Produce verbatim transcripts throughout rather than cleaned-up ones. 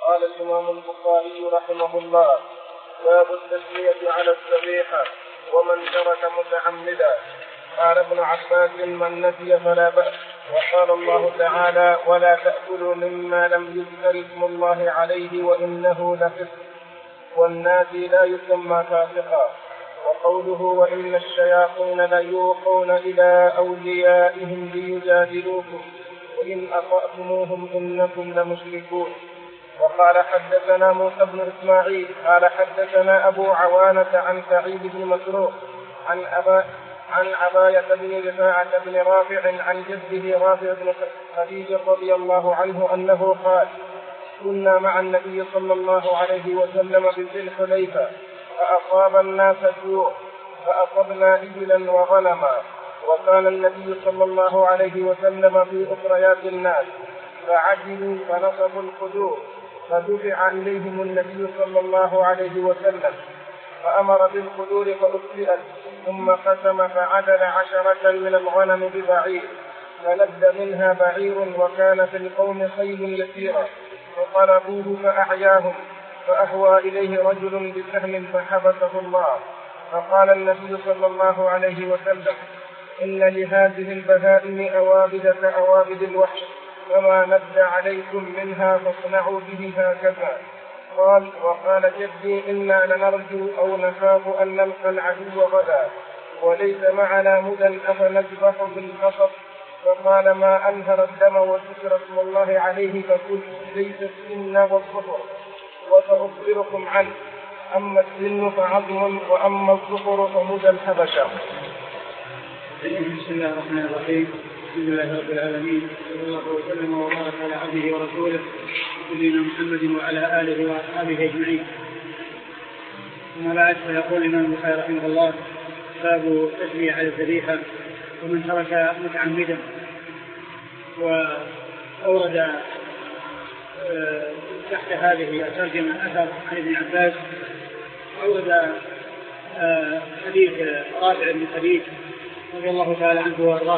قال الإمام البخاري رحمه الله: باب التسمية على الذبيحة ومن ترك متعمدا. قال ابن عباس: من نسي فلا بأس. وقال الله تعالى: ولا تأكلوا مما لم يذكر اسم الله عليه وإنه لفسق. والناسي لا يسمى فاسقا. وقوله: وإن الشياطين ليوحون إلى أوليائهم ليجادلوكم وإن أطعتموهم إنكم لمشركون. وقال: حدثنا موسى بن إسماعيل قال حدثنا أبو عوانة عن سعيد بن مسروق عن أبا عن عباية بن رفاعة بن رافع عن جده رافع بن خديج رضي الله عنه أنه قال: كنا مع النبي صلى الله عليه وسلم بذي الحليفة فأصاب الناس جوع فأصبنا إبلا وغنما، وكان النبي صلى الله عليه وسلم في أخريات الناس فعجلوا فنصبوا القدور فدفع إليهم النبي صلى الله عليه وسلم فأمر بالقدور فأطفئت، ثم قسم فعدل عشرة من الغنم ببعير فلد منها بعير وكان في القوم خيل يسيرة فطلبوه فأحياهم فأهوى إليه رجل بسهم فحبسه الله. فقال النبي صلى الله عليه وسلم: إن لهذه البهائم أوابد كأوابد الوحش فما ند عليكم منها فاصنعوا به هكذا. قال: وقال جدي: إنا لنرجو أو نخاف أن نلقى العدو غدا وليس معنا مدى أفنذبح بالقصب. فقال: ما أنهر الدم وذكر اسم الله عليه فقل ليس السن والظفر وسأخبركم عنه، أما السن فعظم وأما الظفر فمدى الحبشة. بسم الله الرحمن الرحيم. الحمد لله رب العالمين، صلى الله وسلم وبارك على عبده ورسوله نبينا محمد وعلى آله وأصحابه أجمعين. ثم بعد، فيقول الإمام البخاري رحمه الله: باب التسمية على الذبيحة ومن ترك متعمدا. وأورد تحت هذه الترجمة أثر عن ابن عباس، أورد حديث رافع بن خديج رضي الله تعالى عنه وارضاه،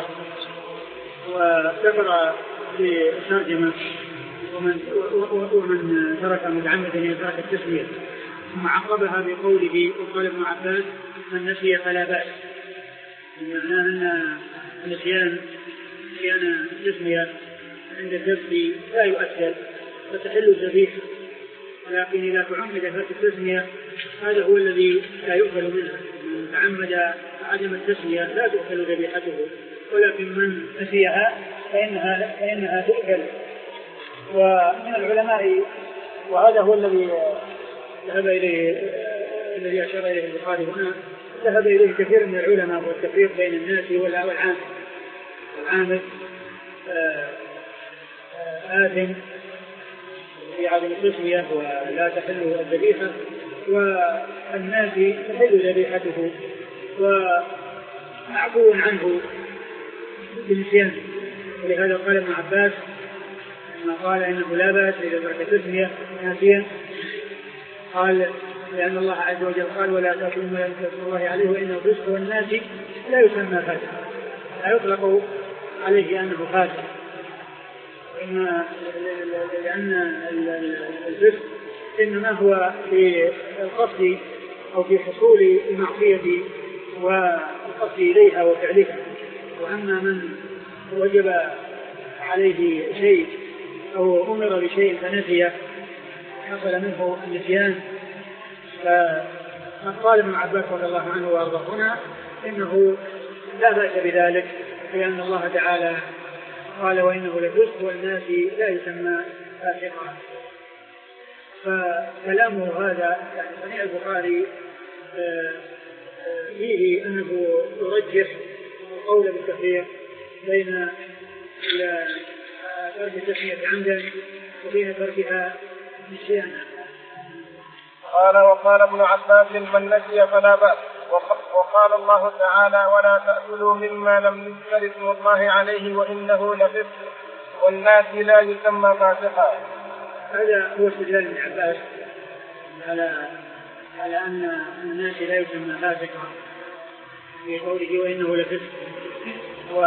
وذكر في الترجمة ومن, ومن ترك متعمدا يترك التسمية، ثم عقبها بقوله: وقال ابن عباس: من نسي فلا بأس. معناه أن النسيان نسيان التسمية عند الذبح لا يؤثر فتحل الذبيحة، ولكن إذا تعمد ترك التسمية هذا هو الذي لا يؤكل منه. من تعمد عدم التسمية لا تؤكل ذبيحته، ولكن من نسيها فإنها, فإنها تؤكل. ومن العلماء، وهذا هو الذي ذهب إليه الذي أشار إليه البخاري هنا، ذهب إليه كثير من العلماء والتفريق بين الناس والعامل. العامل آثم في عدم التسمية ولا تحل الذبيحة، والناس تحل ذبيحته ومعفو عنه بالنسيان. ولهذا قال ابن عباس لما قال إنه لا بأس إذا ترك التسمية ناسيا، قال: لأن الله عز وجل قال: ولا تأكلوا ما لم يذكر اسم الله عليه وإنه فسق. والناس لا يسمى فاسق، لا يطلق عليه أنه فاسق، لأن الفسق إنما هو في القصد أو في حصول المعصية والقصد إليها وفعلها. وأما من وجب عليه شيء أو أمر بشيء فنسي حصل منه النسيان، فقال ابن عباس رضي الله عنه وارضاه هنا إنه لا بأس بذلك، لأن الله تعالى قال: وإنه لفسق والناس لا يسمى فاسقا. فكلامه هذا يعني صنيع البخاري فيه أنه يرجح قول بالتفريق بين ترك التسمية عمدا وبين تركها نسيانا. قال: وقال ابن عباس: من نسي فلا بأس. وقال الله تعالى: ولا تأكلوا مما لم يذكر اسم الله عليه وإنه لفسق والناس لا يسمى فاسقا. هذا هو استدلال ابن عباس على على أن الناس لا يسمى فاسقا في قوله وإنه لفسق. و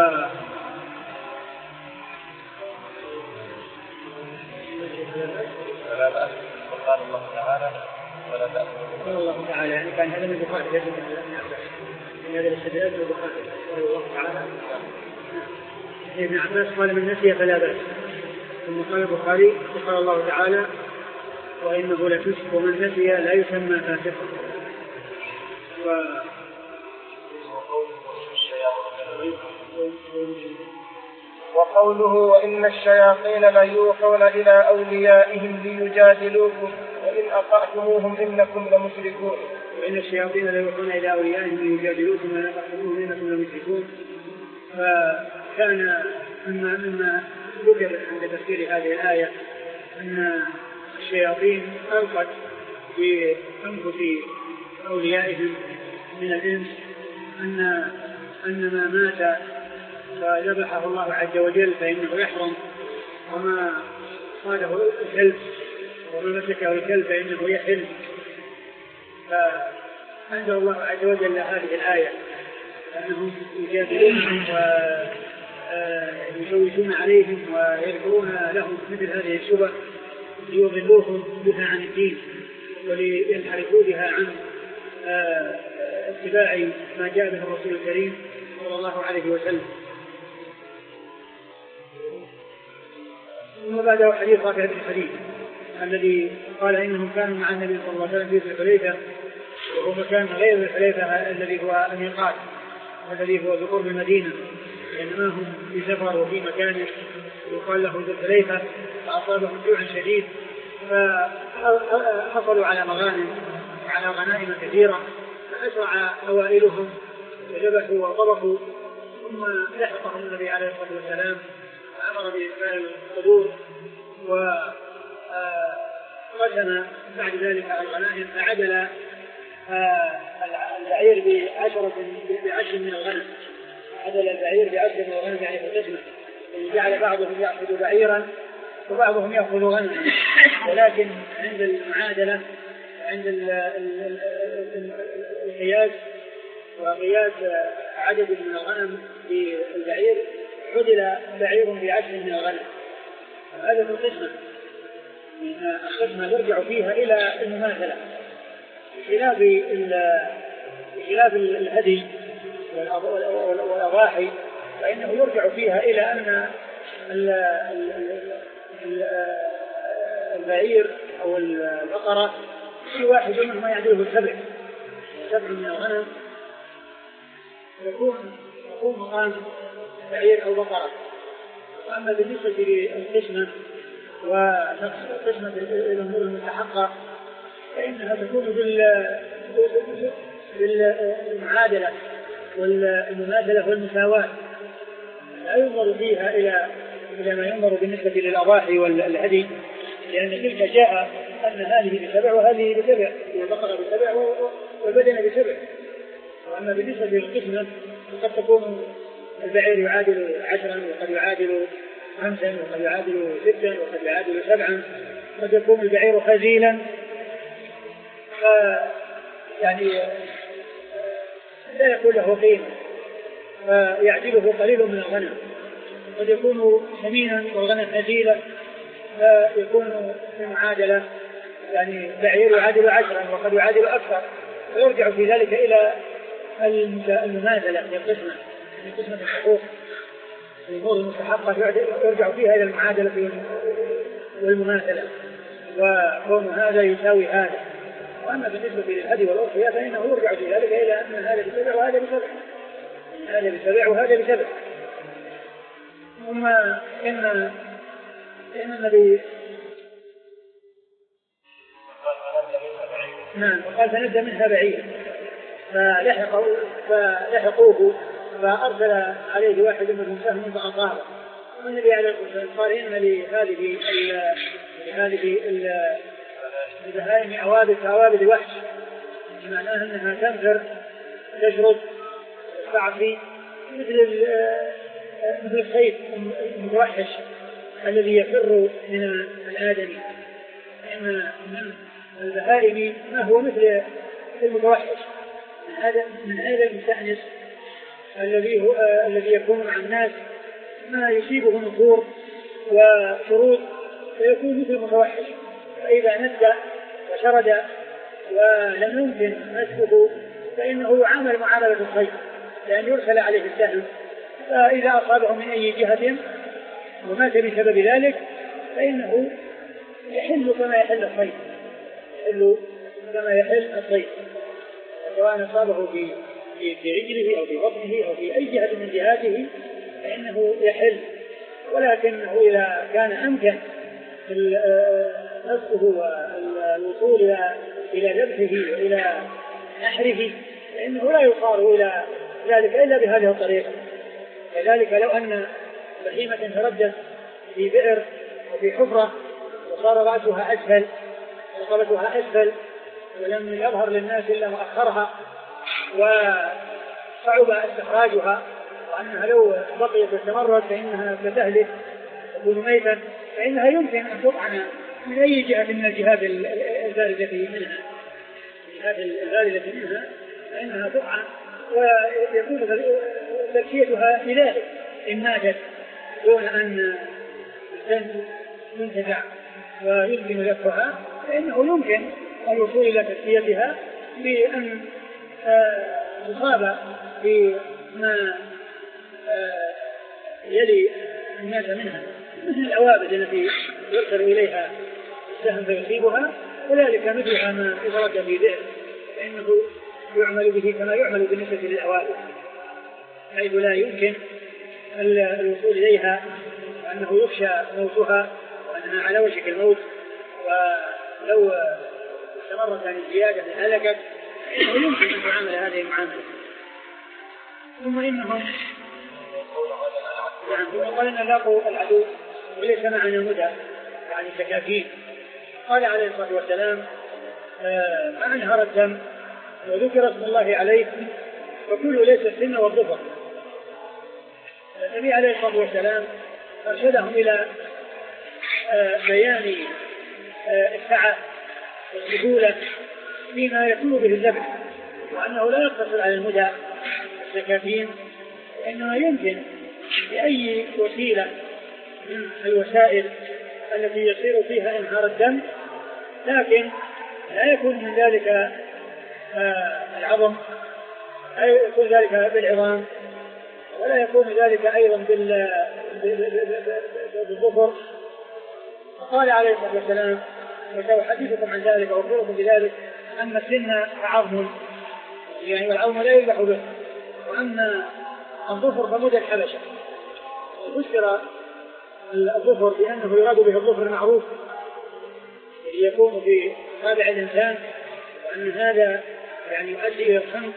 فلا بأس، وقال الله تعالى ولا تأكلوا. قال الله تعالى يعني كان هذا من البخاري ليس من ابن عباس، من هذا الاستدلال من البخاري قال الله تعالى. ابن عباس قال من نسي فلا بأس، ثم قال البخاري قال الله تعالى وإنه لفسق ومن نسي لا يسمى فاسقا. وقوله وإن الشياطين ليوحون إلى أوليائهم ليجادلوكم وإن أطعتموهم إنكم لمشركون. وإن الشياطين ليوحون إلى أوليائهم ليجادلوكم وإن أطعتموهم إنكم لمشركون. فكان مما مما ذكر عند تفسير هذه الآية أن الشياطين ألقت في أنفس أوليائهم من الإنس أن أن ما مات فذبحه الله عز وجل فإنه يحرم، وما صاده الكلب وما مسكه الكلب فإنه يحل. فأنزل الله عز وجل هذه الآية أنهم يجادلونهم ويشوشون عليهم ويذكرون لهم مثل هذه الشبه ليضلوهم بها عن الدين ولينحرفوا بها عن اتباع ما جاء به الرسول الكريم صلى الله عليه وسلم. ثم بعده حديث رافع بن خديج الذي قال إنهم كانوا مع النبي صلى الله عليه وسلم في الحليفة، وهو مكان غير الحليفة الذي هو الميقات الذي هو بقرب المدينة، إنما هم في سفر وفي مكان يقال له ذو الحليفة، فأصابهم جوع شديد فحصلوا على مغانم وعلى غنائم كثيرة، فأسرع أوائلهم وذبحوا وطبخوا، ثم لحقهم النبي عليه الصلاة والسلام فأمر بإكمال القبور وقسم بعد ذلك على الغنائم، فعدل البعير بعشرة بعشر من الغنم، عدل البعير بعشر من الغنم يعني بالقسمة، جعل بعضهم يأخذ بعيرا وبعضهم يأخذ غنما، ولكن عند المعادلة عند القياس وقياس عدد من الغنم بالبعير عدل بعير بعشر من الغنم. هذا في القسمة، القسمة يرجع فيها إلى المماثلة، بخلاف بخلاف الهدي والأضاحي فإنه يرجع فيها إلى أن البعير أو البقرة في واحد منهما يعدله سبع سبع من الغنم، يكون يكون مقام بعير أو بقرة. وأما بالنسبة للقسمة وقسمة الأمور المستحقة فإنها تكون بالمعادلة والمماثلة والمساواة، لا ينظر فيها إلى إلى ما ينظر بالنسبة للأضاحي والهدي، لأن تلك جاء أن هذه بسبع وهذه بسبع، والبقرة بسبع والبدن بسبع. وأما بالنسبة للقسمة قد تكون البعير يعادل عشرا وقد يعادل خمسا وقد يعادل ستا وقد يعادل سبعا، قد يكون البعير خزيلا يعني لا يكون له قيمة فيعدله قليل من الغنم، قد يكون سمينا والغنم خزيلا فيكون في معادلة يعني بعير يعادل عشرا وقد يعادل أكثر، فيرجع في ذلك إلى المماثلة في القسمة، في قسمة الحقوق الأمور المستحقة يرجع فيها إلى المعادلة والمماثلة، وكون هذا يساوي هذا. وأما بالنسبة للهدي والأضحية فإنه يرجع في ذلك إلى أن هذا بسبع وهذا بسبع، هذا بسبع وهذا بسبع. ثم إن إن النبي نعم وقال فنبدأ منها بعيد فلحقوا فلحقوه فأرسل عليه واحد منهم سهم فأصابه، والنبي عليه الصلاة والسلام قال إن لهذه لهذه البهائم أوابد كأوابد الوحش، معناه أنها تنفر تشرب تعصي مثل مثل الخيط المتوحش الذي يفر من الآدمي، إن من البهائم ما هو مثل المتوحش من هذا من هذا المستأنس الذي هو الذي يكون مع الناس ما يصيبه نفور وشرود فيكون مثل المتوحش، فإذا ند وشرد ولم يمكن مسكه فإنه يعامل معاملة الصيد، لأن يرسل عليه السهم، فإذا أصابه من أي جهة ومات بسبب ذلك فإنه يحل كما يحل الصيد، يحل كما يحل الصيد، سواء أصابه في في رجله أو في بطنه أو في أي جهة من جهاته فإنه يحل. ولكنه إذا كان أمكن مسكه والوصول إلى ذبحه وإلى نحره فإنه لا يصار إلى ذلك إلا بهذه الطريقة. كذلك لو أن بهيمة تردت في بئر وفي حفرة وصار رأسها أسفل وصلتها أسفل ولم يظهر للناس إلا مؤخرها وصعب استخراجها، وأنها لو بقيت واستمرت فإنها ستهلك تكون ميتا، فإنها يمكن أن تطعن من أي جهة من الجهات الباردة منها الجهات الباردة منها فإنها تطعن ويكون تركيتها لذلك إن ماتت دون أن تنتزع ويمكن ذبحها فإنه يمكن الوصول إلى تركيتها بأن تصاب بما يلي الناس منها مثل الأوابد التي يرسل إليها السهم فيصيبها، وذلك مثلها ما يتردد في ذئب فإنه يعمل به كما يعمل بالنسبة للأوابد، حيث لا يمكن الوصول إليها وأنه يخشى موتها وأنها على وشك الموت، ولو استمرت عن الزيادة هلكت فإنه يمكن أن تعامل هذه المعاملة. ثم إنهم يعني قال أن لاقوا العدو وليس معنا مدى يعني سكاكين، قال عليه الصلاة والسلام ما أنهر الدم وذكر اسم الله عليه وكل ليس السن والظفر. النبي عليه الصلاة والسلام أرشدهم إلى بيان السعة والسهولة فيما يكون به الذبح، وأنه لا يقتصر على المدى والسكاكين، وإنما يمكن بأي وسيلة من الوسائل التي يصير فيها انهار الدم، لكن لا يكون من ذلك العظم، لا يكون ذلك بالعظام، ولا يكون ذلك أيضا بالظفر. قال عليه الصلاة والسلام وسأحدثكم عن ذلك وأخبركم بذلك أن السن عظم يعني والعظم لا يذبح به، وأما الظفر فمدى الحبشة. فسر الظفر بأنه يراد به الظفر المعروف الذي يكون في تابع الإنسان، وأن هذا يعني يؤدي إلى الخنق،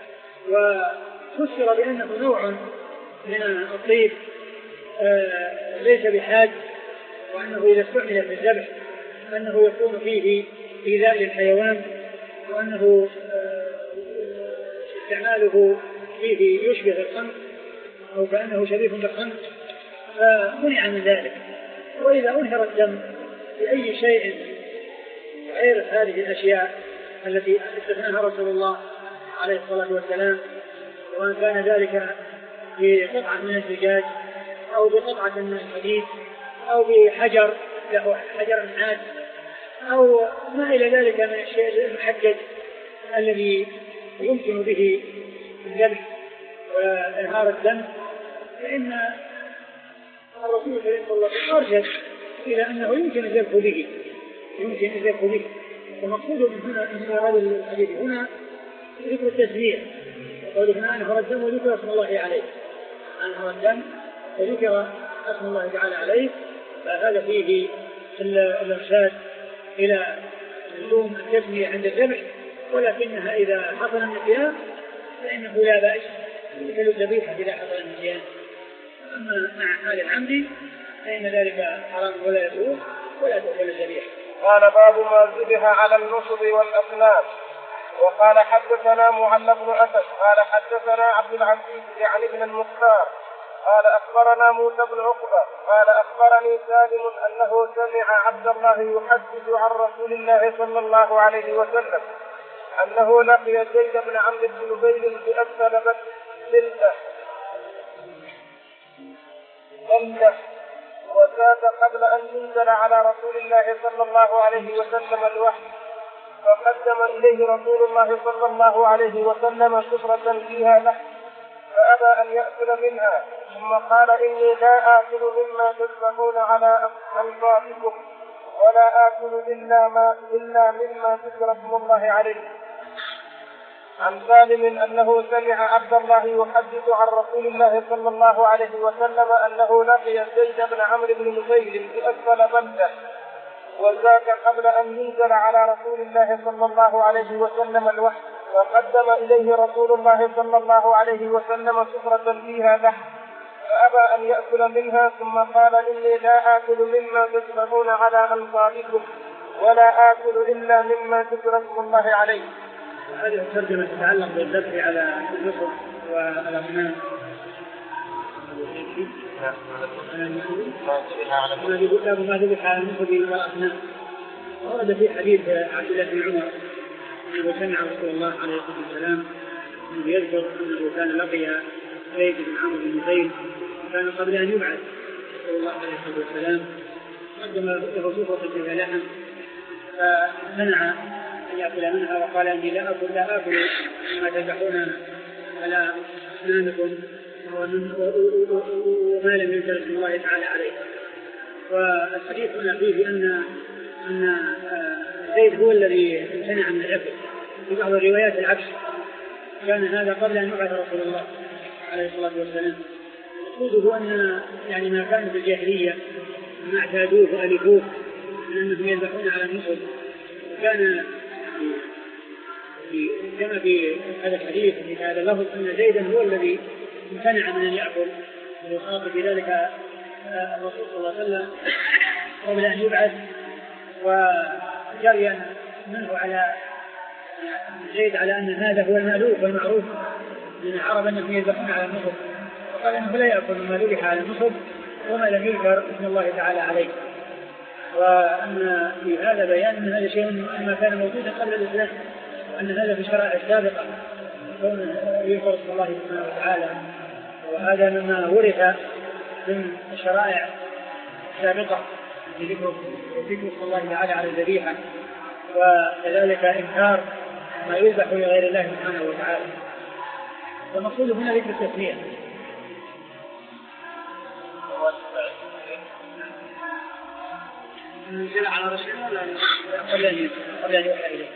وفسر بأنه نوع من الطيب آه ليس بحاد، وأنه إذا استعمل في الذبح أنه يكون فيه إيذاء للحيوان، وأنه آه استعماله فيه يشبه الخنق أو كأنه شبيه بالخنق، فمنع من ذلك. وإذا أنهر الدم بأي شيء غير هذه الأشياء التي استثناها رسول الله عليه الصلاة والسلام، وأن كان ذلك بقطعة من الزجاج أو بقطعة من الحديد أو بحجر له حجر عاد أو ما إلى ذلك من الشيء المحجج الذي يمكن به الذبح وإنهار الدم، فإن الرسول صلى الله عليه وسلم أرشد إلى أنه يمكن الذبح به يمكن الذبح به ومقصود من هنا من هذا الحديث هنا ذكر التسمية، وقوله هنا أنهر الدم وذكر اسم الله عليه، أنهر الدم وذكر اسم الله تعالى عليه، فهذا فيه الإرشاد إلى لزوم التسمية عند الذبح، ولكنها إذا حصل النسيان فإنه لا بأس مثل الذبيحة إذا حصل النسيان. أما مع حال العمد فإن ذلك حرام ولا يجوز ولا تؤكل الذبيحة. قال باب ما ذبح على النصب والأصنام. وقال حدثنا معل بن أسد قال حدثنا عبد العزيز يعني ابن المختار قال أخبرنا موسى بن عقبة قال أخبرني سالم أنه سمع عبد الله يحدث عن رسول الله صلى الله عليه وسلم أنه لقي زيد بن عمرو بن نبيل بأسفل بلدة وذاك قبل أن ينزل على رسول الله صلى الله عليه وسلم الوحي، فقدم إليه رسول الله صلى الله عليه وسلم سفرة فيها لحم فأبى أن يأكل منها، ثم قال إني لا آكل مما تذبحون على أنصابكم ولا آكل إلا, ما إلا مما ذكر اسم الله عليه. عن سالم أنه سمع عبد الله يحدث عن رسول الله صلى الله عليه وسلم أنه لقي زيد بن عمرو بن نفيل في أسفل بلدة، وذاك قبل أن ينزل على رسول الله صلى الله عليه وسلم الوحي، فقدم إليه رسول الله صلى الله عليه وسلم سفرة فيها لحم فأبى أن يأكل منها، ثم قال إني لا آكل مما تذبحون على أنصابكم ولا آكل إلا مما ذكر اسم الله عليه. هذه الترجمة تتعلق بالذبح على النصب والأصنام. ما ذبح على النصب والأصنام. ورد في حديث عبد الله بن عمر أنه سمع رسول الله عليه الصلاة والسلام يذكر أنه كان لقي زيد بن عمرو بن نفيل كان قبل أن يبعث رسول الله عليه الصلاة والسلام، قدم له سفرة فيها لحم فمنع أن يأكل منها وقال إني لا أكل لا أكل مما تذبحون على أسنانكم وما لم يذكر اسم الله تعالى عليه. والحديث هنا فيه بأن أن زيد هو الذي امتنع من الأكل، في بعض الروايات العكس، كان هذا قبل أن يبعث رسول الله عليه الصلاة والسلام. مقصوده أن يعني ما كان في الجاهلية ما اعتادوه وألفوه من أنهم يذبحون على النصب، كان كما في هذا الحديث في هذا اللفظ أن زيدا هو الذي امتنع من أن يأكل، ويخاطب بذلك الرسول صلى الله عليه وسلم قبل أن يبعث، وجريا منه على زيد على أن هذا هو المألوف والمعروف من العرب أنهم يذبحون على النصب، وقال أنه لا يأكل مما ذبح على النصب وما لم يذكر اسم الله تعالى عليه. وأن في هذا بيان أن هذا شيء ما كان موجودا قبل الإسلام، وأن هذا في الشرائع السابقة كون يذكر اسم الله سبحانه وتعالى، وهذا مما ورث من الشرائع السابقة ذكر اسم الله تعالى على الذبيحة، وكذلك إنكار ما يذبح لغير الله سبحانه وتعالى. والمقصود هنا ذكر التسمية. نزل على رسول الله قبل أن يوحى إليه.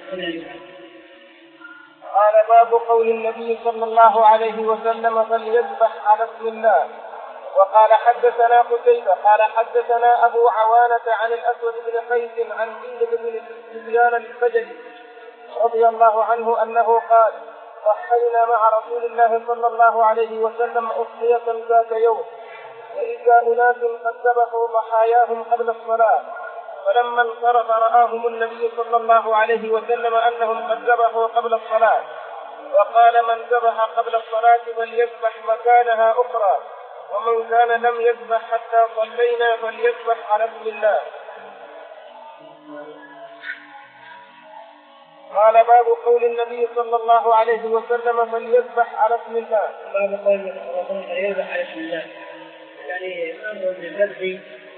قال باب قول النبي صلى الله عليه وسلم فليذبح على اسم الله. وقال حدثنا قتيبة قال حدثنا أبو عوانة عن الأسود بن قيس عن جندب بن سفيان البجلي رضي الله عنه أنه قال ضحينا مع رسول الله صلى الله عليه وسلم أضحية ذات يوم، وإذا أناس قد ذبحوا ضحاياهم قبل الصلاة، فلما انصرف رآهم النبي صلى الله عليه وسلم أنهم قد ذبحوا قبل الصلاة، وقال من ذبح قبل الصلاة فليذبح مكانها أخرى، ومن كان لم يذبح حتى صلينا فليذبح على اسم الله. قال باب قول النبي صلى الله عليه وسلم فليذبح على اسم الله. باب قول فليذبح على اسم الله، يعني أمر بالذبح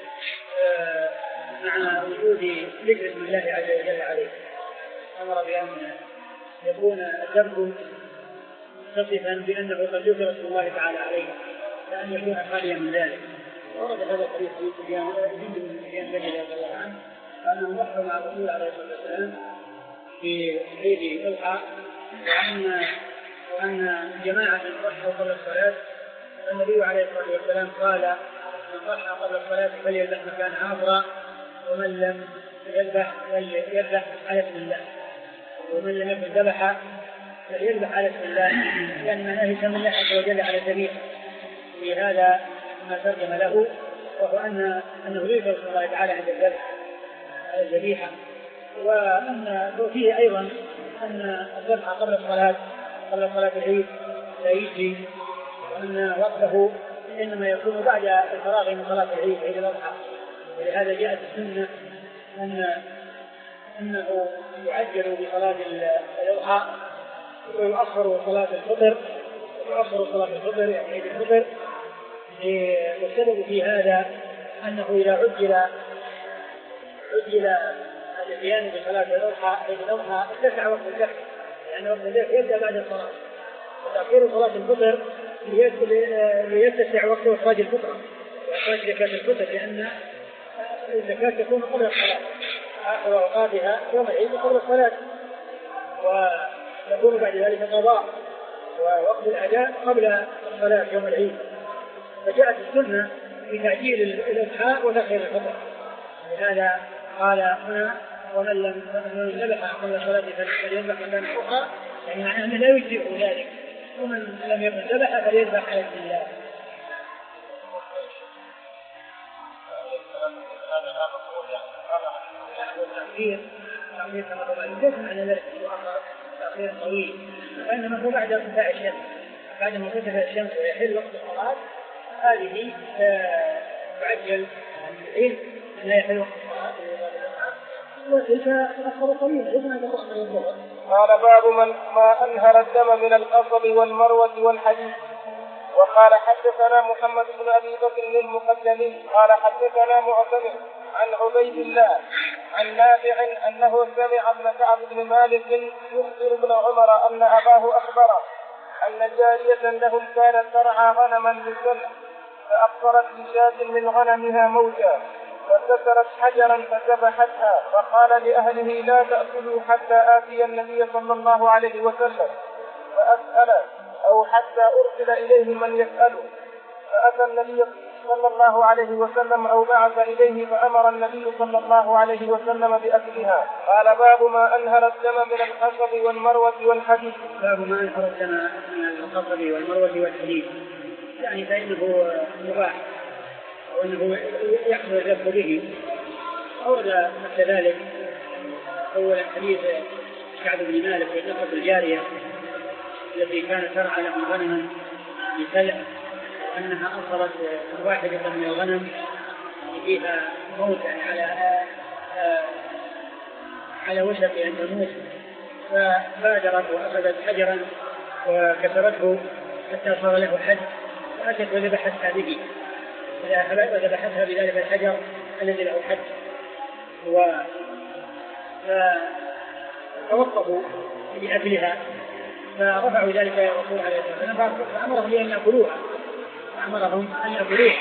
مع وجود ذكر اسم الله عز وجل عليه، أمر بأن يكون الذبح متصفا بأنه قد ذكر اسم الله تعالى عليه، لأن يكون خاليا من ذلك. ورد هذا الحديث في سفيان بن سفيان رضي الله عنه أنه ضحى مع الرسول عليه الصلاة والسلام في عيد الأضحى، وأن وأن جماعة ضحوا قبل الصلاة، النبي عليه الصلاة والسلام قال من ضحى قبل الصلاة فليذبح مكانها أخرى، ومن لم يذبح فليذبح على اسم الله، ومن لم يكن ذبح فليذبح على اسم الله، يعني معناه يسمى الله عز وجل على الذبيحة. في هذا ما ترجم له، وهو أن أنه يذكر اسم الله تعالى عند الذبح على الذبيحة، وأن فيه أيضا أن الذبح قبل الصلاة قبل صلاة العيد لا يجزي، وأن وقته إنما يكون بعد الفراغ من صلاة العيد عيد الأضحى. ولهذا جاءت السنة أن أنه يعجل بصلاة الأضحى ويؤخر صلاة الفطر ويؤخر صلاة الفطر يعني عيد الفطر. والسبب في هذا أنه إذا عجل عجل الاتيان بصلاة الأضحى الأضحى اتسع وقت الذبح، لأن وقت الذبح يبدأ بعد الصلاة، وتأخير صلاة الفطر ليتسع وقت إخراج الفطرة وإخراج زكاة الفطر، لأن الزكاة تكون قبل الصلاة، آخر أوقاتها يوم العيد قبل الصلاة، ويكون بعد ذلك قضاء ووقت الأداء قبل الصلاة يوم العيد. فجاءت السنة بتعجيل الإضحى وتأخير الفطر، لهذا قال هنا ومن لم ذبح قبل الصلاة فليذبح مكان أخرى، يعني معناه أنه لا يجزئه ذلك، ومن لم يكن ذبح فليذبح على بسم الله. والتأخير تأخير كما قال ليس معنى ذلك تأخير طويل، وإنما هو بعد ارتفاع الشمس، بعد ما ترتفع الشمس ويحل وقت الصلاة هذه تعجل العلم لا يحل وقت الصلاة وتلك تأخر طويل. قال باب من ما أنهر الدم من القصب والمروة والحديد. وقال حدثنا محمد بن أبي بكر المقدمي قال حدثنا معتمر عن عبيد الله عن نافع أنه سمع ابن كعب بن مالك يخبر ابن عمر أن أباه أخبره أن جارية لهم كانت ترعى غنما للسنة فأبصرت بشاة من غنمها موتا فكسرت حجرا فذبحتها، فقال لأهله لا تأكلوا حتى آتي النبي صلى الله عليه وسلم فأسأله أو حتى أرسل إليه من يسأله، فأتى النبي صلى الله عليه وسلم أو بعث إليه فأمر النبي صلى الله عليه وسلم بأكلها. قال باب ما أنهر الدم من القصب والمروة والحديد. باب ما أنهر الدم من القصب والمروة والحديد، يعني فإنه مباح وأنه يحصل الذبح به. أورد مثل ذلك أولا حديث كعب بن مالك في قصة الجارية التي كانت ترعى لهم غنما لسلع، أنها أبصرت واحدة من الغنم فيها موت على على وشك أن تموت، فبادرت وأخذت حجرا وكسرته حتى صار له حد، فأتت وذبحتها به وذبحتها بذلك الحجر الذي له حد، فتوقفوا بأكلها فرفعوا ذلك إلى الرسول عليه الصلاة والسلام فأمرهم أن يأكلوها أمرهم أن يأكلوها.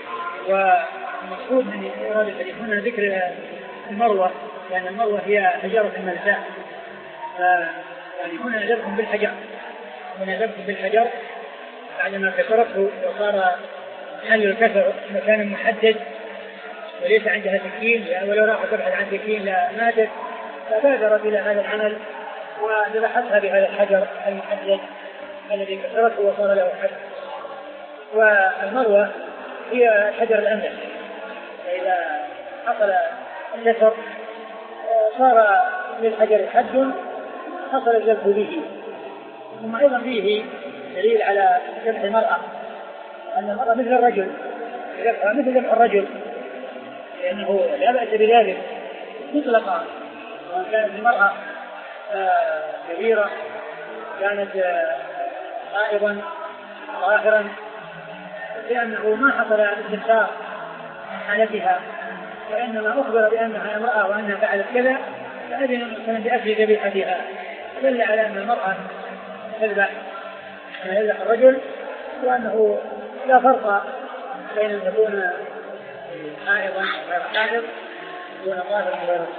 والمقصود من إيراد الحديث هنا ذكر المروة، لأن المروة هي حجارة الملساء، يعني هنا ذبح بالحجر هنا ذبح بالحجر بعدما كسرته وصار حل الكسر مكان محدد وليس عندها سكين، ولو راح تبحث عن سكين لماتت، فبادرت إلى هذا العمل وذبحتها بهذا الحجر المحدد الذي كسرته وصار له حد. والمروة هي الحجر الأملس، فإذا حصل الكسر صار للحجر حد حصل الذبح به. ثم أيضا فيه دليل على ذبح المرأة، أن المرأة مثل الرجل ذبحها مثل ذبح الرجل، لأنه لا بأس بذلك مطلقا، وأن كانت المرأة كبيرة كانت حائضا ظاهرا، لأنه ما حصل استفسار عن حالتها، وإنما أخبر بأنها امرأة وأنها فعلت كذا فأذن المسلم بأكل ذبيحتها، دل على أن المرأة تذبح ما يذبح الرجل، وأنه لا فرق بين أن تكون حائضا غير حائض، دون ظاهر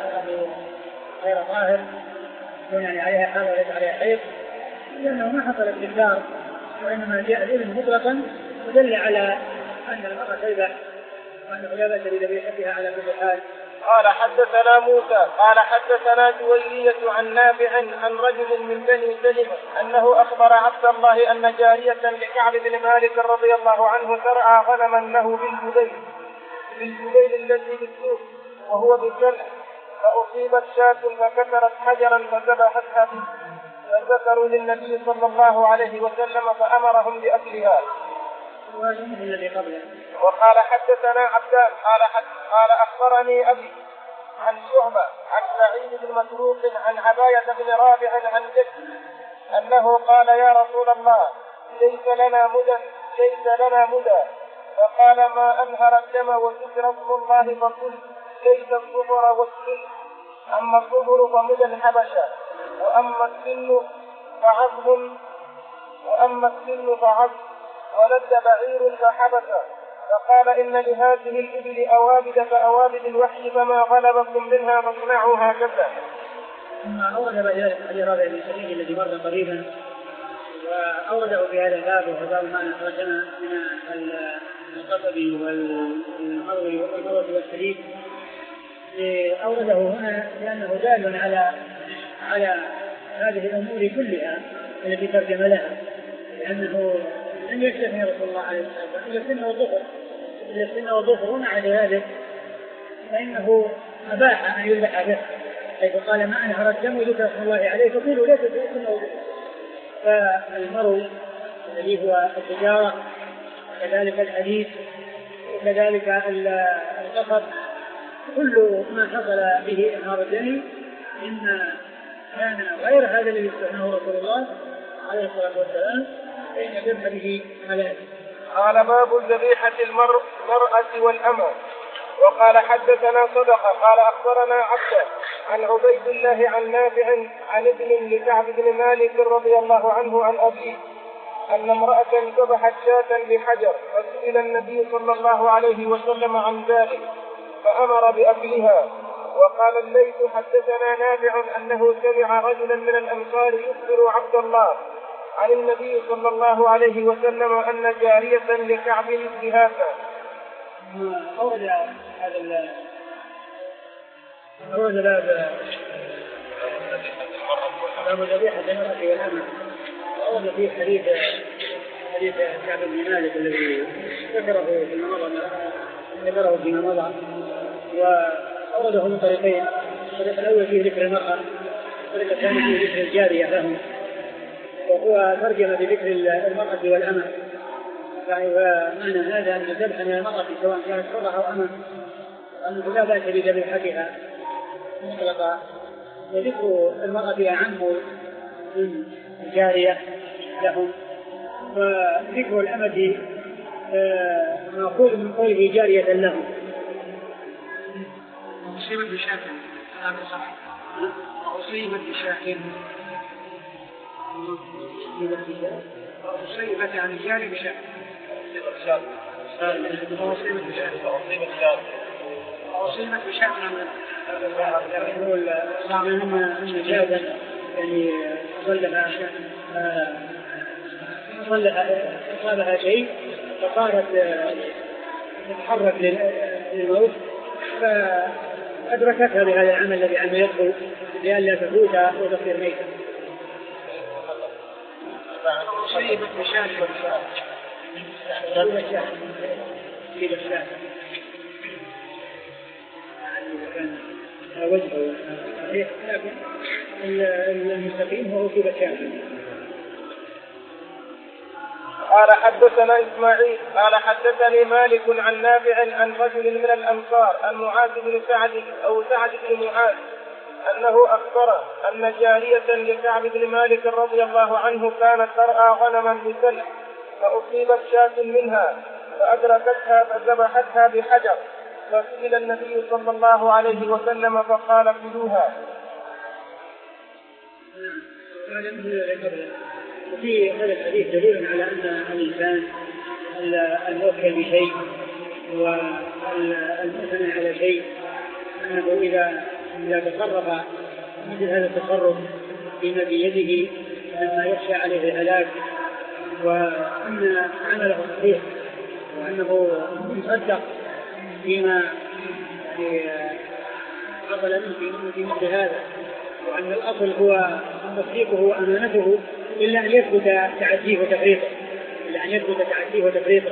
غير ظاهر، يكون يعني عليها حال وليس عليها حيض، لأنه ما حصل استفسار، وإنما جاء الإذن مطلقا ودل على أن المرأة تذبح وأنه لا بأس بذبيحتها على كل حال. قال حدثنا موسى قال حدثنا جويرية عن نافع عن رجل من بني سلمة أنه أخبر عبد الله أن جارية لكعب بن مالك رضي الله عنه ترعى غنما له بالجبيل بالجبيل الذي بالسوق وهو بالجنة، فأصيبت شاة فكسرت حجرا فذبحتها به، فذكروا للنبي صلى الله عليه وسلم فأمرهم بأكلها. وقال حدثنا عبدان قال, قال أخبرني أبي عن شعبة عن سعيد بن مسروق عن عباية بن رافع عن جد أنه قال يا رسول الله ليس لنا مدى ليس لنا مدى فقال ما أنهر الدم وذكر اسم الله فقل ليس الظهر والسن، أما الظهر فمدى الحبشة، وأما السن فعظم وأما السن فعظم ولد بعير فحبس. فقال إن لهذه الإبل أوابد كأوابد الوحي فما غلبكم منها فاصنعوا هكذا. ثم أورد ذلك حديث رافع بن خديج الذي مر قريبا، وأورده في هذا الباب وهو ما أخرجنا من القصب والمروي والسريد. أورده هنا لأنه دال على على هذه الأمور كلها التي ترجم لها، لأنه لم يستثني رسول الله عليه الصلاة والسلام إلا السن والظفر إلا السن والظفر ومع ذلك فإنه أباح أن يذبح به، حيث قال ما أنهر الدم وذكر اسم الله عليه فقيلوا ليس في السن والظفر. فالمروي الذي هو التجارة وكذلك الحديث وكذلك القصب كل ما حصل به إنهار الدم إن كان غير هذا الذي استثناه رسول الله عليه الصلاة والسلام فإن يذبح به حلال. قال باب ذبيحة المرأة والأمة. وقال حدثنا صدقة قال أخبرنا عبد عن عبيد الله عن نافع عن ابن لكعب بن مالك رضي الله عنه عن أبيه أن امرأة ذبحت شاة بحجر فسئل النبي صلى الله عليه وسلم عن ذلك فأمر بأكلها. وقال الليث حدثنا نافع أنه سمع رجلا من الأنصار يخبر عبد الله عن النبي صلى الله عليه وسلم أن جارية لكعب بهذا. أورد هذا أورد باب باب ذبيحة المرأة والأمة، وأورد فيه حديث حديث كعب بن مالك الذي ذكره فيما مضى ذكره فيما مضى وأورده من طريقين. الطريق الأول فيه ذكر المرأة، الطريق الثاني فيه ذكر الجارية لهم، وهو ترجم بذكر المرأة والأمة. فمعنى هذا أن الذبح من المرأة سواء كانت حرة أو أمة أنه لا بأس بذبيحتها مطلقا، وذكر المرأة أعم من الجارية لهم، وذكر الأمة مأخوذ من قوله جارية لهم. أصيبت بشاة هذا صح، أصيبت بشاة أصيبت يعني جاري بشاة أصيبت بشاة أصيبت بشاة يقول أن جادا يعني أصلها أصلها أصابها شيء فصارت تتحرك للموت فأدركتها بهذا العمل الذي عم يدخل لئلا تفوتها وتصير ميتة. أصيبت بشاة في الشاة وجهه لكن المستقيم هو في بشاة. قال حدثنا إسماعيل قال حدثني مالك عن نافع عن رجل من الأنصار عن معاذ بن سعد أو سعد بن معاذ أنه أخبر أن جارية لكعب بن مالك رضي الله عنه كانت ترعى غنما بسلح فأصيبت شاة منها فأدركتها فذبحتها بحجر فسئل النبي صلى الله عليه وسلم فقال كلوها. وفي هذا الحديث دليل على أن الإنسان الموكل بشيء والمؤمن على شيء أنه إذا إذا تصرف مثل هذا التصرف فيما بيده مما يخشى عليه الهلاك وأن عمله صحيح وأنه يصدق فيما حصل منه في مثل هذا، وأن الأصل هو تصديقه وأمانته إلا أن يثبت تعديه وتفريطه إلا أن يثبت تعديه وتفريطه.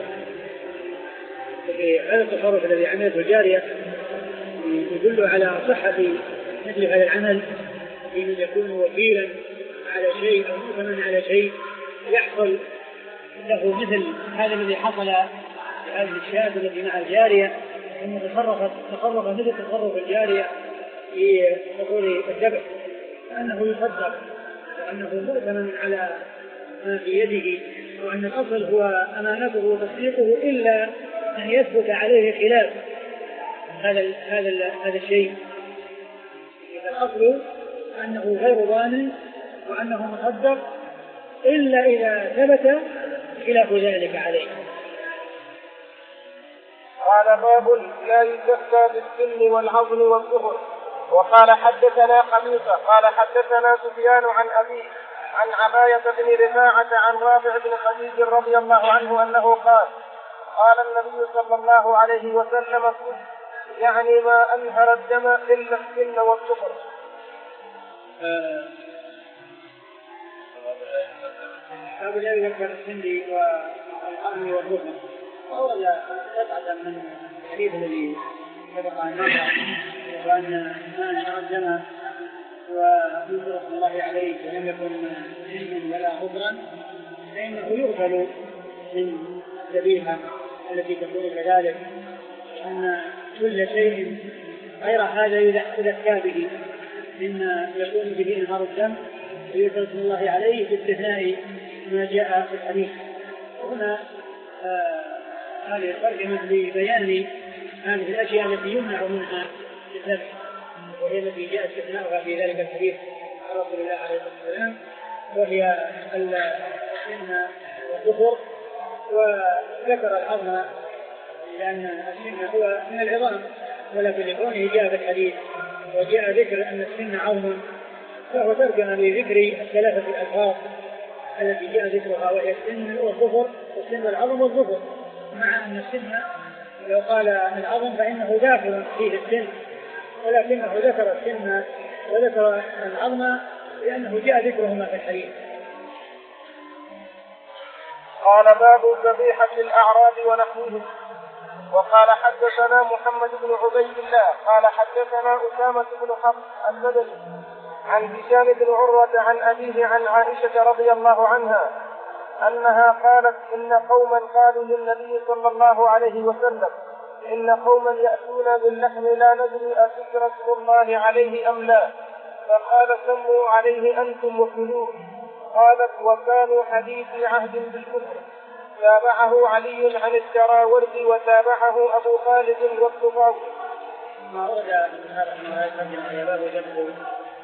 هذا التصرف الذي عملته الجارية يدل على صحة مثل هذا العمل في من يكون وكيلا على شيء أو مؤمنا على شيء يحصل له مثل هذا الذي حصل لهذه الشاة التي مع الجارية، أنه تصرف تصرف مثل تصرف الجارية في حصول الذبح، أنه يصدق وأنه مؤمن على ما في يده، وأن الأصل هو أمانته وتصديقه إلا أن يثبت عليه خلاف هذا هذا هذا الشيء. الأصل أنه غير ضامن وأنه مصدق إلا إذا ثبت خلاف ذلك عليه. قال باب لا يزكى بالسن والعظم والظهر. وقال حدثنا قميصة قال حدثنا سفيان عن أبيه عن عباية بن رفاعة عن رافع بن خديج رضي الله عنه أنه قال قال النبي صلى الله عليه وسلم يعني ما أنهر الدم إلا السن والظهر. باب لا يذكر السن والعظم والظهر. أورد قطعة من الحديث الذي سبق أن مر وأن ما أنهر الدم ويذكر اسم الله عليه ولم يكن سنا ولا غبرا فإنه يغفل من الذبيحة التي تكون كذلك، أن كل شيء غير هذا يذكى به مما يكون به انهار الدم ويذكر اسم الله عليه باستثناء ما جاء في الحديث. هنا هذه الترجمة لبيان هذه الأشياء التي يمنع منها الذبح وهي التي جاء استثناؤها في ذلك الحديث عن رسول الله عليه الصلاة والسلام، وهي السن والظفر. وذكر العظم لأن السن هو من العظام، ولكن لكونه جاء في الحديث وجاء ذكر أن السن عظم فهو ترجم بذكر الثلاثة الألفاظ التي جاء ذكرها وهي السن والظفر والسن والعظم والظفر، مع أن السن لو قال العظم فإنه داخل فيه السن، ولكنه ذكر السن وذكر العظم لأنه جاء ذكرهما في الحديث. قال باب ذبيحة الأعراب ونحوهم. وقال حدثنا محمد بن عبيد الله قال حدثنا أسامة بن حفص البدري عن هشام بن عروة عن أبيه عن عائشة رضي الله عنها أنها قالت إن قوما قالوا للنبي صلى الله عليه وسلم إن قوما يأتون باللحم لا ندري أذكر اسم الله عليه أم لا، فقال سموا عليه أنتم وكلوه. قالت وكانوا حديثي عهد بالكفر. تابعه علي عن الدراوردي وتابعه أبو خالد والطفاوي. ما ورد من هذا من باب ذبح.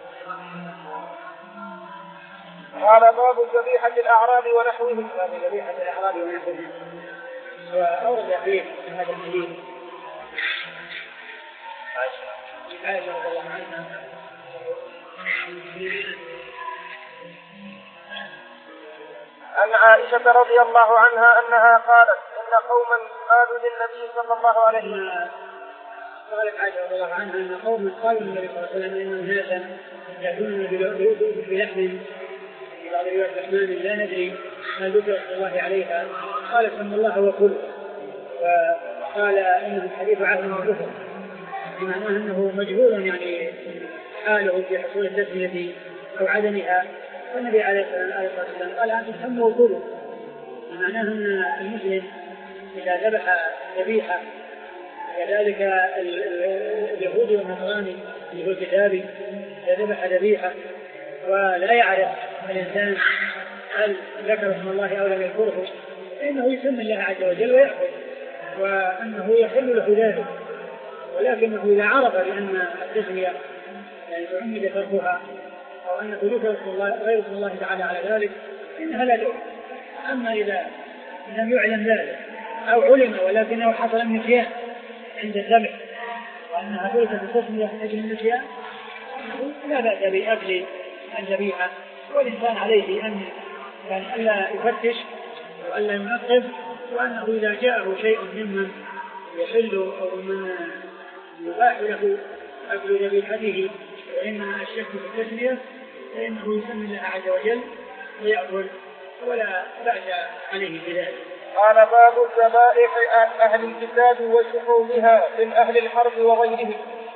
قال باب ذبيحة الأعراب ونحوهم. باب ذبيحة الأعراب ونحوهم. وأورد فيه هذا الحديث عائشة رضي الله عنها عن عائشة رضي الله عنها أنها قالت إن قوما قالوا للنبي صلى الله عليه وسلم قالت عائشة رضي الله عنها أن قوما قالوا للنبي صلى الله عليه وسلم إن ناسا يأتون بلحم في بعض روايات الرحمن لا ندري ما ذكر الله عليها، قال سم الله وكل، وقال إنه الحديث عهد بالكفر، بمعنى أنه مجهول يعني حاله في حصول التسمية أو عدمها. والنبي عليه الصلاة والسلام قال أنتم سموا وكلوا، بمعنى أن المسلم إذا ذبح ذبيحة كذلك اليهودي والنصراني اللي هو الكتابي إذا ذبح ذبيحة ولا يعرف الإنسان هل ذكر اسم الله أو لم يذكره فإنه يسمي الله عز وجل ويأكل، وأنه يحل له ذلك. ولكنه إذا عرف بأن التسمية يعني تعمد تركها أو أن ذكر اسم الله غير اسم الله تعالى على ذلك إنها لا تؤثر. أما إذا لم يعلم ذلك أو علم ولكنه حصل النسيان عند الذبح وأنها تلك التسمية من أجل النسيان لا بأس بأكل الذبيحة، والإنسان عليه أن يعني ألا يفتش وألا ينقب، وأنه إذا جاءه شيء ممن يحل أو من يباح له أكل ذبيحته وإنما الشك في التسمية فإنه يسمي الله عز وجل ويأكل ولا بأس عليه بذلك. قال باب ذبائح أهل الكتاب وشحومها من أهل الحرب وغيرهم.